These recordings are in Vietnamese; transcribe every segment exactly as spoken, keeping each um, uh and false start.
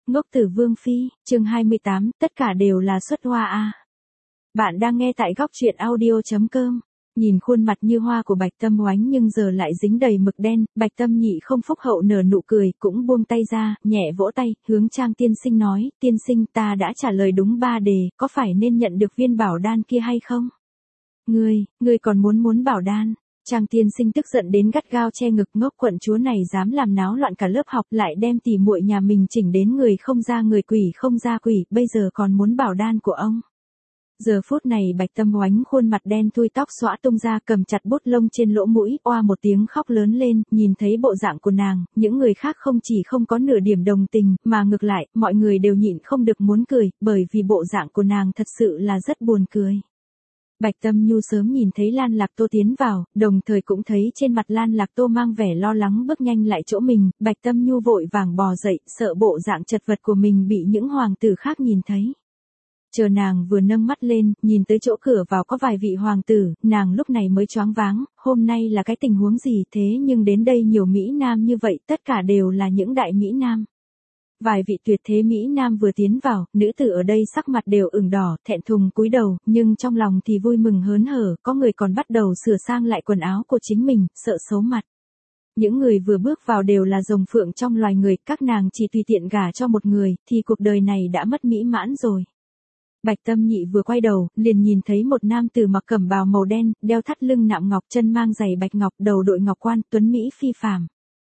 Ngốc Tử Vương Phi, chương hai mươi tám, tất cả đều là xuất hoa a. Bạn đang nghe tại góc truyện audio chấm com. Nhìn khuôn mặt như hoa của Bạch Tâm Oánh nhưng giờ lại dính đầy mực đen, Bạch Tâm Nhị không phúc hậu nở nụ cười, cũng buông tay ra, nhẹ vỗ tay, hướng Trang tiên sinh nói, tiên sinh ta đã trả lời đúng ba đề, có phải nên nhận được viên bảo đan kia hay không? Ngươi, ngươi còn muốn muốn bảo đan? Trang tiên sinh tức giận đến gắt gao che ngực, ngốc quận chúa này dám làm náo loạn cả lớp học, lại đem tỉ muội nhà mình chỉnh đến người không ra người quỷ không ra quỷ, bây giờ còn muốn bảo đan của ông. Giờ phút này Bạch Tâm Oánh khuôn mặt đen thui, tóc xõa tung ra, cầm chặt bút lông trên lỗ mũi, oa một tiếng khóc lớn lên, nhìn thấy bộ dạng của nàng, những người khác không chỉ không có nửa điểm đồng tình, mà ngược lại, mọi người đều nhịn không được muốn cười, bởi vì bộ dạng của nàng thật sự là rất buồn cười. Bạch Tâm Nhu sớm nhìn thấy Lan Lạc Tô tiến vào, đồng thời cũng thấy trên mặt Lan Lạc Tô mang vẻ lo lắng bước nhanh lại chỗ mình, Bạch Tâm Nhu vội vàng bò dậy, sợ bộ dạng chật vật của mình bị những hoàng tử khác nhìn thấy. Chờ nàng vừa nâng mắt lên, nhìn tới chỗ cửa vào có vài vị hoàng tử, nàng lúc này mới choáng váng, hôm nay là cái tình huống gì thế nhưng đến đây nhiều Mỹ Nam như vậy, tất cả đều là những đại Mỹ Nam. Vài vị tuyệt thế Mỹ Nam vừa tiến vào, nữ tử ở đây sắc mặt đều ửng đỏ, thẹn thùng cúi đầu, nhưng trong lòng thì vui mừng hớn hở, có người còn bắt đầu sửa sang lại quần áo của chính mình, sợ xấu mặt. Những người vừa bước vào đều là rồng phượng trong loài người, các nàng chỉ tùy tiện gả cho một người, thì cuộc đời này đã mất mỹ mãn rồi. Bạch Tâm Nhị vừa quay đầu, liền nhìn thấy một nam tử mặc cẩm bào màu đen, đeo thắt lưng nạm ngọc, chân mang giày bạch ngọc, đầu đội ngọc quan, tuấn mỹ phi phàm.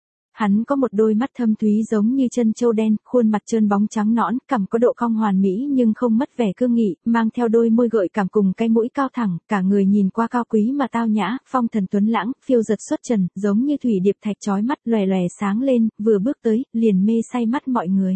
Hắn có một đôi mắt thâm thúy giống như chân châu đen, khuôn mặt trơn bóng trắng nõn, cằm có độ cong hoàn mỹ nhưng không mất vẻ cương nghị, mang theo đôi môi gợi cảm cùng cái mũi cao thẳng, cả người nhìn qua cao quý mà tao nhã, phong thần tuấn lãng, phiêu giật xuất trần, giống như thủy điệp thạch chói mắt, lòe lòe sáng lên, vừa bước tới, liền mê say mắt mọi người.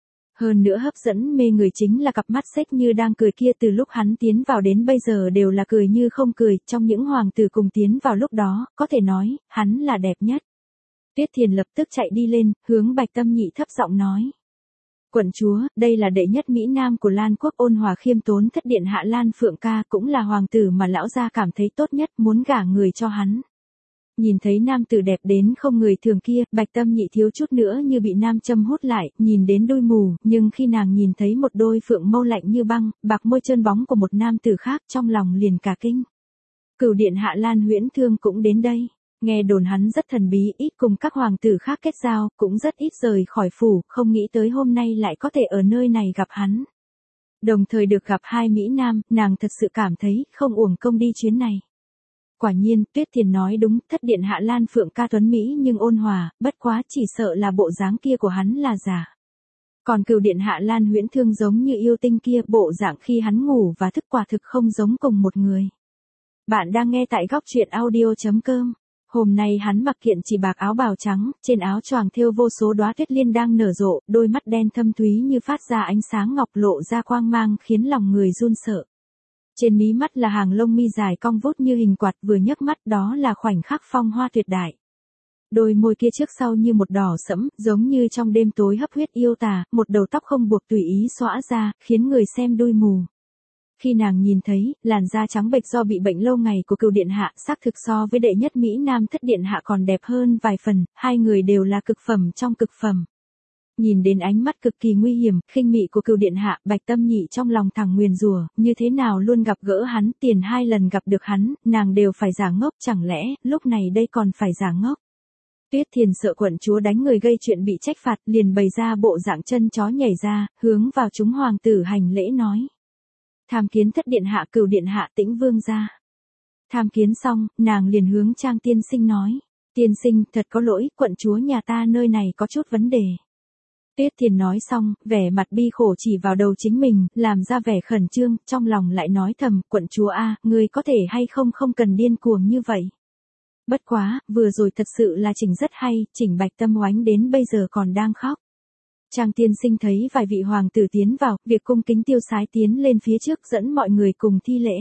Hơn nữa hấp dẫn mê người chính là cặp mắt xếch như đang cười kia, từ lúc hắn tiến vào đến bây giờ đều là cười như không cười, trong những hoàng tử cùng tiến vào lúc đó, có thể nói, hắn là đẹp nhất. Tuyết Thiền lập tức chạy đi lên, hướng Bạch Tâm Nhị thấp giọng nói. Quận chúa, đây là đệ nhất Mỹ Nam của Lan Quốc, ôn hòa khiêm tốn thất điện hạ Lan Phượng ca, cũng là hoàng tử mà lão gia cảm thấy tốt nhất, muốn gả người cho hắn. Nhìn thấy nam tử đẹp đến không người thường kia, Bạch Tâm Nhị thiếu chút nữa như bị nam châm hút lại, nhìn đến đôi mù, nhưng khi nàng nhìn thấy một đôi phượng mâu lạnh như băng, bạc môi trơn bóng của một nam tử khác, trong lòng liền cả kinh. Cửu điện hạ Lan Huyễn Thương cũng đến đây. Nghe đồn hắn rất thần bí, ít cùng các hoàng tử khác kết giao, cũng rất ít rời khỏi phủ, không nghĩ tới hôm nay lại có thể ở nơi này gặp hắn. Đồng thời được gặp hai Mỹ Nam, nàng thật sự cảm thấy không uổng công đi chuyến này. Quả nhiên, Tuyết Thiền nói đúng, thất điện hạ Lan Phượng ca tuấn Mỹ nhưng ôn hòa, bất quá chỉ sợ là bộ dáng kia của hắn là giả. Còn cửu điện hạ Lan Huyễn Thương giống như yêu tinh kia, bộ dạng khi hắn ngủ và thức quả thực không giống cùng một người. Bạn đang nghe tại góc truyện audio chấm com. Hôm nay hắn mặc kiện chỉ bạc áo bào trắng, trên áo choàng thêu vô số đóa tuyết liên đang nở rộ, đôi mắt đen thâm thúy như phát ra ánh sáng ngọc lộ ra quang mang khiến lòng người run sợ. Trên mí mắt là hàng lông mi dài cong vút như hình quạt, vừa nhấc mắt đó là khoảnh khắc phong hoa tuyệt đại. Đôi môi kia trước sau như một đỏ sẫm, giống như trong đêm tối hấp huyết yêu tà, một đầu tóc không buộc tùy ý xõa ra, khiến người xem đôi mù. Khi nàng nhìn thấy, làn da trắng bệch do bị bệnh lâu ngày của cửu điện hạ, xác thực so với đệ nhất Mỹ Nam thất điện hạ còn đẹp hơn vài phần, hai người đều là cực phẩm trong cực phẩm. Nhìn đến ánh mắt cực kỳ nguy hiểm, khinh mị của cửu điện hạ, Bạch Tâm Nhị trong lòng thẳng nguyền rủa, như thế nào luôn gặp gỡ hắn, tiền hai lần gặp được hắn, nàng đều phải giả ngốc, chẳng lẽ, lúc này đây còn phải giả ngốc. Tuyết Thiền sợ quận chúa đánh người gây chuyện bị trách phạt, liền bày ra bộ dạng chân chó nhảy ra, hướng vào chúng hoàng tử hành lễ nói. Tham kiến thất điện hạ cửu điện hạ Tĩnh Vương gia. Tham kiến xong, nàng liền hướng Trang tiên sinh nói. Tiên sinh, thật có lỗi, quận chúa nhà ta nơi này có chút vấn đề. Tuyết Thiền nói xong, vẻ mặt bi khổ chỉ vào đầu chính mình, làm ra vẻ khẩn trương, trong lòng lại nói thầm, quận chúa a, ngươi có thể hay không không cần điên cuồng như vậy. Bất quá, vừa rồi thật sự là chỉnh rất hay, chỉnh Bạch Tâm Oánh đến bây giờ còn đang khóc. Trang tiên sinh thấy vài vị hoàng tử tiến vào, việc cung kính tiêu sái tiến lên phía trước dẫn mọi người cùng thi lễ.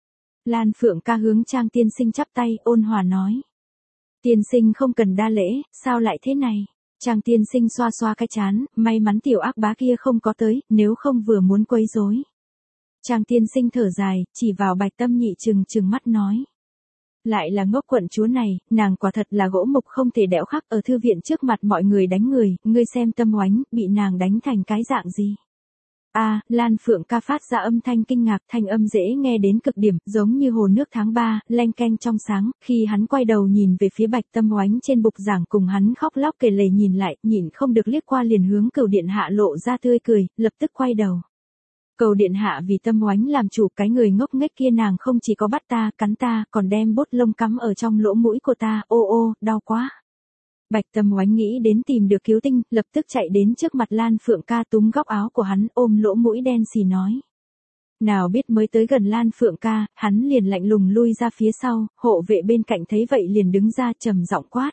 Lan Phượng ca hướng Trang tiên sinh chắp tay, ôn hòa nói. Tiên sinh không cần đa lễ, sao lại thế này? Trang tiên sinh xoa xoa cái trán, may mắn tiểu ác bá kia không có tới, nếu không vừa muốn quấy rối. Trang tiên sinh thở dài, chỉ vào Bạch Tâm Nhị trừng trừng mắt nói. Lại là ngốc quận chúa này, nàng quả thật là gỗ mục không thể đẽo khắc, ở thư viện trước mặt mọi người đánh người, ngươi xem Tâm Oánh, bị nàng đánh thành cái dạng gì. A, à, Lan Phượng ca phát ra âm thanh kinh ngạc, thanh âm dễ nghe đến cực điểm, giống như hồ nước tháng ba, leng keng trong sáng, khi hắn quay đầu nhìn về phía Bạch Tâm Oánh trên bục giảng cùng hắn khóc lóc kể lể nhìn lại, nhịn không được liếc qua liền hướng Cửu điện hạ lộ ra tươi cười, lập tức quay đầu. Cầu điện hạ vì Tâm Oánh làm chủ, cái người ngốc nghếch kia nàng không chỉ có bắt ta, cắn ta, còn đem bốt lông cắm ở trong lỗ mũi của ta, ô ô, đau quá. Bạch Tâm Oánh nghĩ đến tìm được cứu tinh, lập tức chạy đến trước mặt Lan Phượng ca túm góc áo của hắn, ôm lỗ mũi đen xì nói. Nào biết mới tới gần Lan Phượng ca, hắn liền lạnh lùng lui ra phía sau, hộ vệ bên cạnh thấy vậy liền đứng ra trầm giọng quát.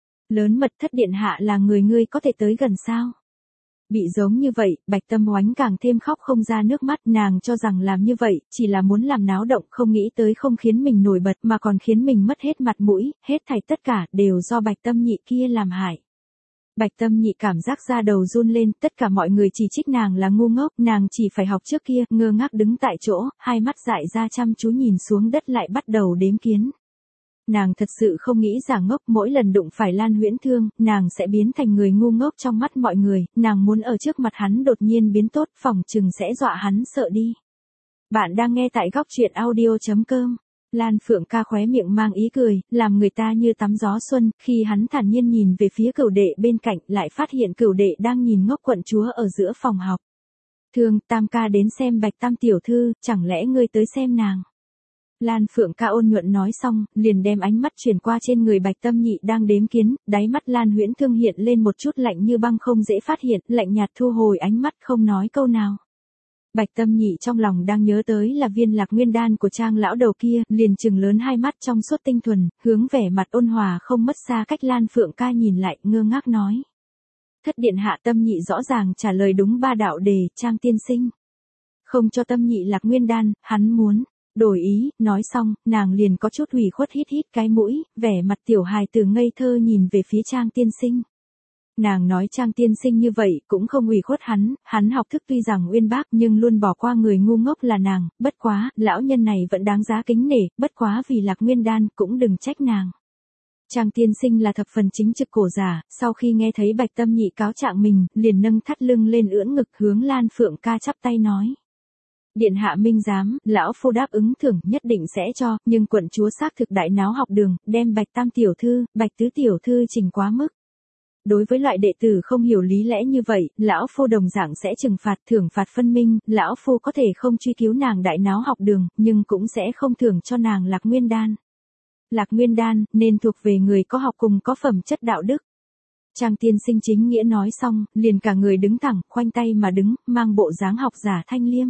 Lớn mật thất điện hạ là người ngươi có thể tới gần sao? Bị giống như vậy, Bạch Tâm Oánh càng thêm khóc không ra nước mắt, nàng cho rằng làm như vậy, chỉ là muốn làm náo động, không nghĩ tới không khiến mình nổi bật mà còn khiến mình mất hết mặt mũi, hết thảy tất cả đều do Bạch Tâm Nhị kia làm hại. Bạch Tâm Nhị cảm giác da đầu run lên, tất cả mọi người chỉ trích nàng là ngu ngốc, nàng chỉ phải học trước kia, ngơ ngác đứng tại chỗ, hai mắt dại ra chăm chú nhìn xuống đất lại bắt đầu đếm kiến. Nàng thật sự không nghĩ giả ngốc, mỗi lần đụng phải Lan Huyễn Thương, nàng sẽ biến thành người ngu ngốc trong mắt mọi người, nàng muốn ở trước mặt hắn đột nhiên biến tốt, phòng chừng sẽ dọa hắn sợ đi. Bạn đang nghe tại góc truyện audio chấm com. Lan Phượng ca khóe miệng mang ý cười, làm người ta như tắm gió xuân, khi hắn thản nhiên nhìn về phía Cửu đệ bên cạnh, lại phát hiện Cửu đệ đang nhìn ngốc quận chúa ở giữa phòng học. Thương, Tam ca đến xem Bạch Tam tiểu thư, chẳng lẽ ngươi tới xem nàng? Lan Phượng ca ôn nhuận nói xong, liền đem ánh mắt chuyển qua trên người Bạch Tâm Nhị đang đếm kiến, đáy mắt Lan Huyễn Thương hiện lên một chút lạnh như băng không dễ phát hiện, lạnh nhạt thu hồi ánh mắt không nói câu nào. Bạch Tâm Nhị trong lòng đang nhớ tới là viên Lạc Nguyên đan của Trang lão đầu kia, liền trừng lớn hai mắt trong suốt tinh thuần, hướng vẻ mặt ôn hòa không mất xa cách Lan Phượng ca nhìn lại, ngơ ngác nói. Thất điện hạ. Tâm Nhị rõ ràng trả lời đúng ba đạo đề, Trang tiên sinh không cho Tâm Nhị Lạc Nguyên đan, hắn muốn đổi ý, nói xong, nàng liền có chút hủy khuất hít hít cái mũi, vẻ mặt tiểu hài tử ngây thơ nhìn về phía Trang tiên sinh. Nàng nói Trang tiên sinh như vậy, cũng không hủy khuất hắn, hắn học thức tuy rằng uyên bác nhưng luôn bỏ qua người ngu ngốc là nàng, bất quá, lão nhân này vẫn đáng giá kính nể, bất quá vì Lạc Nguyên đan, cũng đừng trách nàng. Trang tiên sinh là thập phần chính trực cổ giả, sau khi nghe thấy Bạch Tâm Nhị cáo trạng mình, liền nâng thắt lưng lên ưỡn ngực hướng Lan Phượng ca chắp tay nói. Điện hạ minh giám, lão phu đáp ứng thưởng nhất định sẽ cho, nhưng quận chúa xác thực đại náo học đường, đem Bạch Tam tiểu thư, Bạch Tứ tiểu thư trình quá mức. Đối với loại đệ tử không hiểu lý lẽ như vậy, lão phu đồng dạng sẽ trừng phạt, thưởng phạt phân minh, lão phu có thể không truy cứu nàng đại náo học đường, nhưng cũng sẽ không thưởng cho nàng Lạc Nguyên đan. Lạc Nguyên đan nên thuộc về người có học cùng có phẩm chất đạo đức. Trang tiên sinh chính nghĩa nói xong, liền cả người đứng thẳng, khoanh tay mà đứng, mang bộ dáng học giả thanh liêm.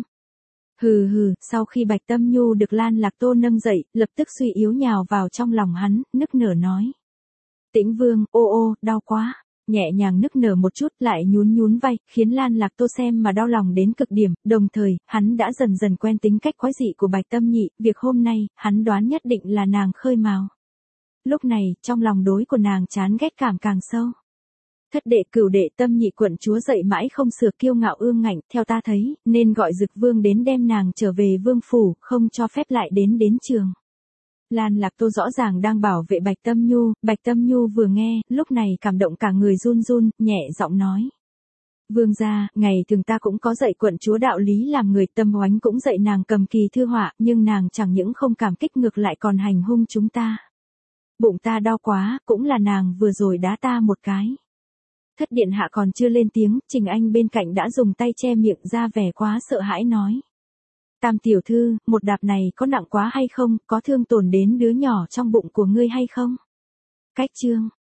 Hừ hừ, sau khi Bạch Tâm Nhu được Lan Lạc Tô nâng dậy, lập tức suy yếu nhào vào trong lòng hắn, nức nở nói. Tĩnh Vương, ô ô, đau quá. Nhẹ nhàng nức nở một chút lại nhún nhún vai, khiến Lan Lạc Tô xem mà đau lòng đến cực điểm, đồng thời, hắn đã dần dần quen tính cách quái dị của Bạch Tâm Nhị, việc hôm nay, hắn đoán nhất định là nàng khơi mào. Lúc này, trong lòng đối của nàng chán ghét cảm càng sâu. Thất đệ Cửu đệ Tâm Nhị quận chúa dậy mãi không sửa kiêu ngạo ương ngạnh, theo ta thấy, nên gọi Dực Vương đến đem nàng trở về vương phủ, không cho phép lại đến đến trường. Lan Lạc Tô rõ ràng đang bảo vệ Bạch Tâm Nhu, Bạch Tâm Nhu vừa nghe, lúc này cảm động cả người run run, nhẹ giọng nói. Vương gia, ngày thường ta cũng có dạy quận chúa đạo lý làm người, Tâm Oánh cũng dạy nàng cầm kỳ thư họa, nhưng nàng chẳng những không cảm kích ngược lại còn hành hung chúng ta. Bụng ta đau quá, cũng là nàng vừa rồi đá ta một cái. Thất điện hạ còn chưa lên tiếng, Trình Anh bên cạnh đã dùng tay che miệng ra vẻ quá sợ hãi nói. Tam tiểu thư, một đạp này có nặng quá hay không, có thương tổn đến đứa nhỏ trong bụng của ngươi hay không? Cách chương.